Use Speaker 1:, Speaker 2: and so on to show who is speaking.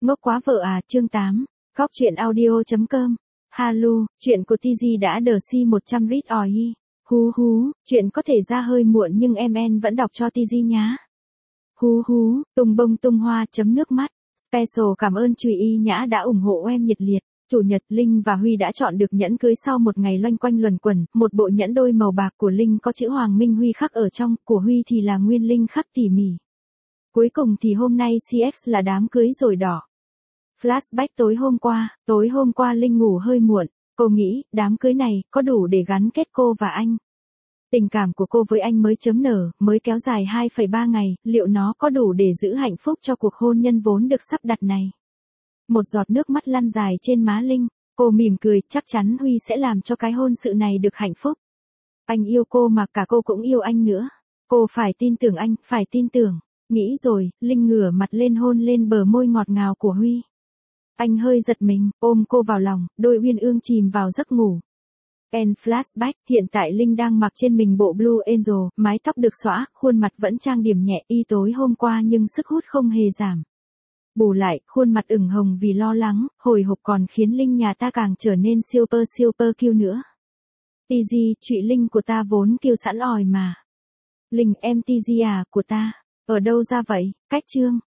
Speaker 1: Ngốc quá vợ à, chương 8. Góc truyện audio.com. Halu, chuyện của TG đã đờ si 100 read ỏi. Hú hú, chuyện có thể ra hơi muộn nhưng em vẫn đọc cho TG nhá. Hú hú, tung bông tung hoa chấm nước mắt. Special cảm ơn Trùy Y Nhã đã ủng hộ em nhiệt liệt. Chủ nhật Linh và Huy đã chọn được nhẫn cưới sau một ngày loanh quanh luẩn quẩn. Một bộ nhẫn đôi màu bạc của Linh có chữ Hoàng Minh Huy khắc ở trong, của Huy thì là nguyên Linh khắc tỉ mỉ. Cuối cùng thì hôm nay CX là đám cưới rồi đỏ. Flashback tối hôm qua Linh ngủ hơi muộn, cô nghĩ đám cưới này có đủ để gắn kết cô và anh. Tình cảm của cô với anh mới chớm nở, mới kéo dài 2,3 ngày, liệu nó có đủ để giữ hạnh phúc cho cuộc hôn nhân vốn được sắp đặt này? Một giọt nước mắt lăn dài trên má Linh, cô mỉm cười, chắc chắn Huy sẽ làm cho cái hôn sự này được hạnh phúc. Anh yêu cô mà cả cô cũng yêu anh nữa. Cô phải tin tưởng anh, phải tin tưởng. Nghĩ rồi, Linh ngửa mặt lên hôn lên bờ môi ngọt ngào của Huy. Anh hơi giật mình, ôm cô vào lòng, đôi uyên ương chìm vào giấc ngủ. End flashback, hiện tại Linh đang mặc trên mình bộ Blue Angel, mái tóc được xõa, khuôn mặt vẫn trang điểm nhẹ y tối hôm qua nhưng sức hút không hề giảm. Bù lại, khuôn mặt ửng hồng vì lo lắng, hồi hộp còn khiến Linh nhà ta càng trở nên super cute nữa. TG, chị Linh của ta vốn kiêu sẵn ỏi mà. Linh em TG à, của ta, ở đâu ra vậy, cách chương.